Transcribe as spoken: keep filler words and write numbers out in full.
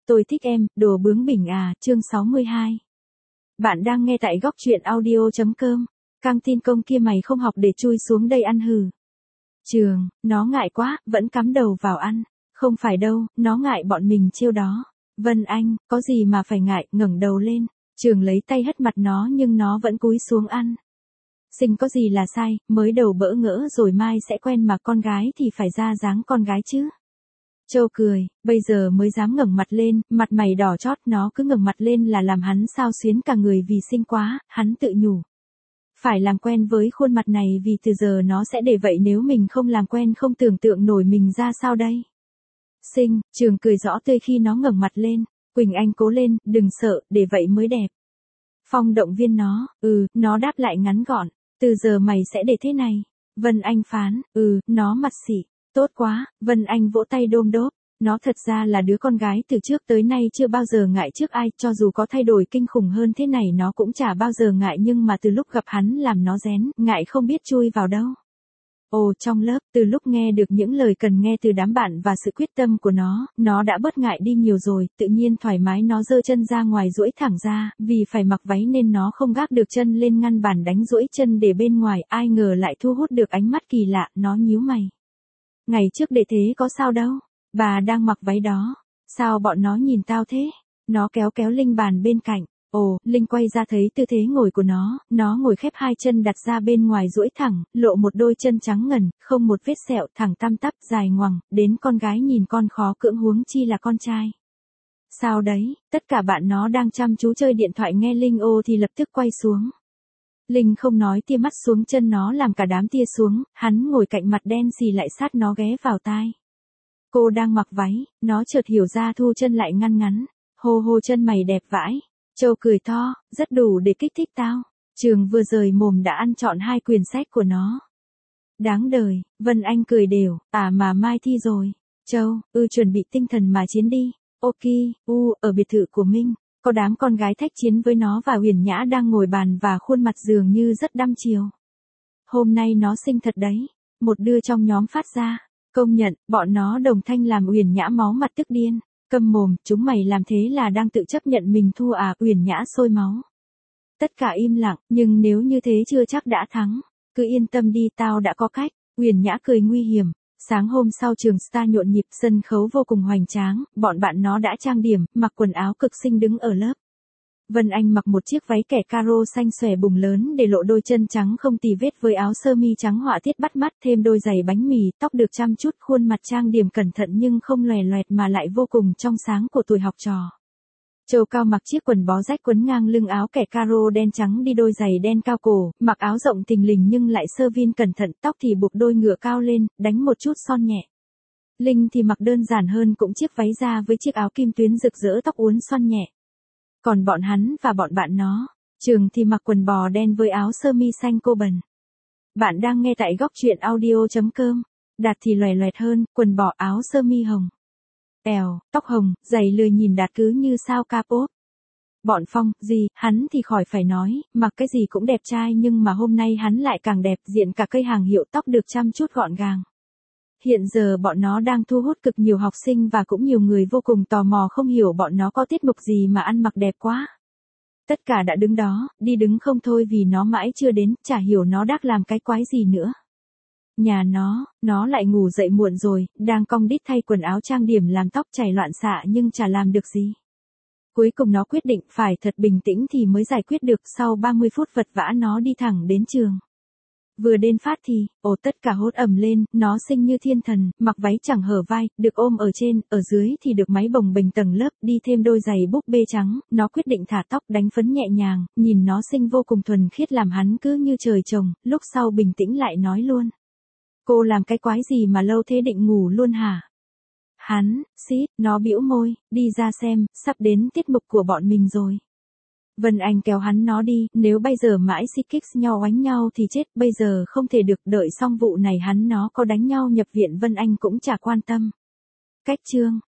Tôi thích em, đồ bướng bỉnh à, chương sáu mươi hai. Bạn đang nghe tại góc truyện audio chấm com. Căng tin công kia mày không học để chui xuống đây ăn hừ. Trường, nó ngại quá, vẫn cắm đầu vào ăn. Không phải đâu, nó ngại bọn mình trêu đó. Vân Anh, có gì mà phải ngại, ngẩng đầu lên. Trường lấy tay hất mặt nó nhưng nó vẫn cúi xuống ăn. Sinh có gì là sai, mới đầu bỡ ngỡ rồi mai sẽ quen mà con gái thì phải ra dáng con gái chứ. Châu cười, bây giờ mới dám ngẩng mặt lên, mặt mày đỏ chót, nó cứ ngẩng mặt lên là làm hắn xao xuyến cả người vì xinh quá, hắn tự nhủ. Phải làm quen với khuôn mặt này vì từ giờ nó sẽ để vậy, nếu mình không làm quen không tưởng tượng nổi mình ra sao đây. Xinh, Trường cười rõ tươi khi nó ngẩng mặt lên, Quỳnh Anh cố lên, đừng sợ, để vậy mới đẹp. Phong động viên nó, ừ, nó đáp lại ngắn gọn, từ giờ mày sẽ để thế này. Vân Anh phán, ừ, nó mặt xỉ. Tốt quá, Vân Anh vỗ tay đôm đốp, nó thật ra là đứa con gái từ trước tới nay chưa bao giờ ngại trước ai, cho dù có thay đổi kinh khủng hơn thế này nó cũng chả bao giờ ngại, nhưng mà từ lúc gặp hắn làm nó rén, ngại không biết chui vào đâu. Ồ, trong lớp, từ lúc nghe được những lời cần nghe từ đám bạn và sự quyết tâm của nó, nó đã bớt ngại đi nhiều rồi, tự nhiên thoải mái nó giơ chân ra ngoài duỗi thẳng ra, vì phải mặc váy nên nó không gác được chân lên ngăn bàn đánh duỗi chân để bên ngoài, ai ngờ lại thu hút được ánh mắt kỳ lạ, nó nhíu mày. Ngày trước để thế có sao đâu, bà đang mặc váy đó, sao bọn nó nhìn tao thế? Nó kéo kéo Linh bàn bên cạnh, ồ, Linh quay ra thấy tư thế ngồi của nó, nó ngồi khép hai chân đặt ra bên ngoài duỗi thẳng, lộ một đôi chân trắng ngần, không một vết sẹo, thẳng tăm tắp, dài ngoằng, đến con gái nhìn con khó cưỡng huống chi là con trai. Sao đấy, tất cả bạn nó đang chăm chú chơi điện thoại nghe Linh ô thì lập tức quay xuống. Linh không nói, tia mắt xuống chân nó làm cả đám tia xuống, hắn ngồi cạnh mặt đen xì lại sát nó ghé vào tai. Cô đang mặc váy, nó chợt hiểu ra thu chân lại ngăn ngắn, hô hô chân mày đẹp vãi. Châu cười to, rất đủ để kích thích tao. Trường vừa rời mồm đã ăn trọn hai quyển sách của nó. Đáng đời, Vân Anh cười đều, à mà mai thi rồi. Châu, ư chuẩn bị tinh thần mà chiến đi. Ok, u, ở biệt thự của Minh. Có đám con gái thách chiến với nó và Huyền Nhã đang ngồi bàn và khuôn mặt dường như rất đăm chiêu. Hôm nay nó xinh thật đấy, một đứa trong nhóm phát ra, công nhận, bọn nó đồng thanh làm Huyền Nhã máu mặt tức điên, câm mồm, chúng mày làm thế là đang tự chấp nhận mình thua à, Huyền Nhã sôi máu. Tất cả im lặng, nhưng nếu như thế chưa chắc đã thắng, cứ yên tâm đi, tao đã có cách, Huyền Nhã cười nguy hiểm. Sáng hôm sau trường Star nhộn nhịp, sân khấu vô cùng hoành tráng, bọn bạn nó đã trang điểm, mặc quần áo cực xinh đứng ở lớp. Vân Anh mặc một chiếc váy kẻ caro xanh xòe bùng lớn để lộ đôi chân trắng không tì vết với áo sơ mi trắng họa tiết bắt mắt, thêm đôi giày bánh mì, tóc được chăm chút, khuôn mặt trang điểm cẩn thận nhưng không lòe loẹt mà lại vô cùng trong sáng của tuổi học trò. Châu Cao mặc chiếc quần bó rách quấn ngang lưng, áo kẻ caro đen trắng đi đôi giày đen cao cổ, mặc áo rộng thình lình nhưng lại sơ vin cẩn thận, tóc thì buộc đôi ngựa cao lên, đánh một chút son nhẹ. Linh thì mặc đơn giản hơn, cũng chiếc váy da với chiếc áo kim tuyến rực rỡ, tóc uốn xoăn nhẹ. Còn bọn hắn và bọn bạn nó, Trường thì mặc quần bò đen với áo sơ mi xanh cô bần. Bạn đang nghe tại góc truyện audio chấm com. Đạt thì loè loẹt hơn, quần bò áo sơ mi hồng. Èo, tóc hồng, giày lười nhìn Đạt cứ như sao K-pop. Bọn Phong, gì, hắn thì khỏi phải nói, mặc cái gì cũng đẹp trai, nhưng mà hôm nay hắn lại càng đẹp, diện cả cây hàng hiệu, tóc được chăm chút gọn gàng. Hiện giờ bọn nó đang thu hút cực nhiều học sinh và cũng nhiều người vô cùng tò mò không hiểu bọn nó có tiết mục gì mà ăn mặc đẹp quá. Tất cả đã đứng đó, đi đứng không thôi vì nó mãi chưa đến, chả hiểu nó đắc làm cái quái gì nữa. Nhà nó, nó lại ngủ dậy muộn rồi, đang cong đít thay quần áo trang điểm làm tóc chảy loạn xạ nhưng chả làm được gì. Cuối cùng nó quyết định phải thật bình tĩnh thì mới giải quyết được, sau ba mươi phút vật vã nó đi thẳng đến trường. Vừa đến phát thì, ồ tất cả hốt ầm lên, nó xinh như thiên thần, mặc váy chẳng hở vai, được ôm ở trên, ở dưới thì được máy bồng bềnh tầng lớp, đi thêm đôi giày búp bê trắng, nó quyết định thả tóc đánh phấn nhẹ nhàng, nhìn nó xinh vô cùng thuần khiết làm hắn cứ như trời trồng, lúc sau bình tĩnh lại nói luôn. Cô làm cái quái gì mà lâu thế, định ngủ luôn hả? Hắn, xít, nó bĩu môi, đi ra xem, sắp đến tiết mục của bọn mình rồi. Vân Anh kéo hắn nó đi, nếu bây giờ mãi xích kích nhau oánh nhau thì chết, bây giờ không thể được, đợi xong vụ này hắn nó có đánh nhau nhập viện Vân Anh cũng chả quan tâm. Cách chương,